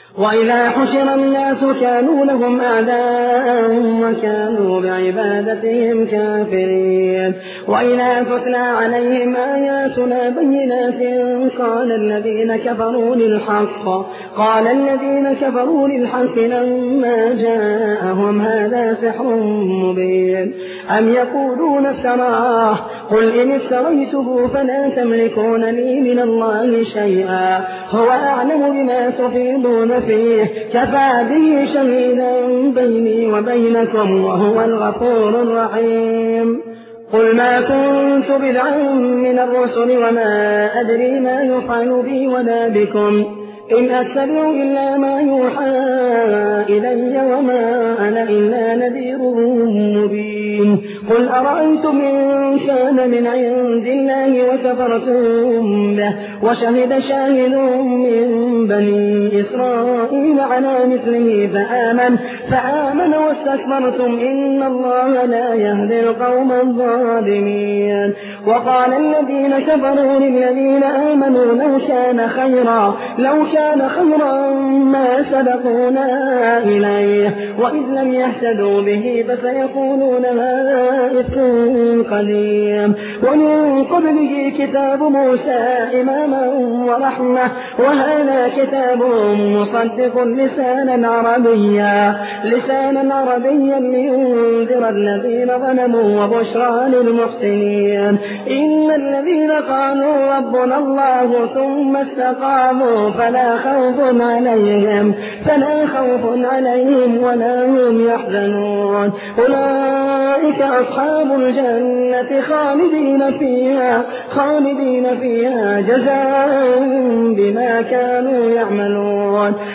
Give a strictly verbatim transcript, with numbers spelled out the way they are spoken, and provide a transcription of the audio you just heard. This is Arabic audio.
وإذا حشر الناس كانوا لهم أعداء وكانوا بعبادتهم كافرين وإذا تتلى عليهم آياتنا بينات قال الذين كفروا للحق قال الذين كفروا للحق لما جاءهم هذا سحر مبين أم يقولون افتراه قل إن افتريته فلا تملكون لي من الله شيئا هو أعلم بما تفيضون فيه كفى به شهيدا بيني وبينكم وهو الغفور الرحيم قل ما كنت بدعا من الرسل وما أدري ما يفعل بي ولا بكم إن أتبع إلا ما يوحى إلي وما أنا إلا نذير مبين قل أرأيتم إن كان من عند الله وكفرتم به وشهد شاهد من بني إسرائيل على مثله فآمن فآمن واستكبرتم إن الله لا يهدي القوم الظالمين وقال الذين كفروا للذين آمنوا لو كان خيرا لو كان خيرا ما سبقونا إليه وإذ لم يهتدوا به فسيقولون هذا إفك قديم ومن قبله كتاب موسى إماما ورحمة وهذا كتاب مصدق لسانا عربيا لسانا عربيا لينذر الذين ظلموا وبشرى للمحسنين إن الذين قالوا ربنا الله ثم استقاموا فلا خوف عليهم فلا خوف عليهم ولا هم يحزنون أولئك أصحاب الجنة خالدين فيها خالدين فيها جزاء بما كانوا يعملون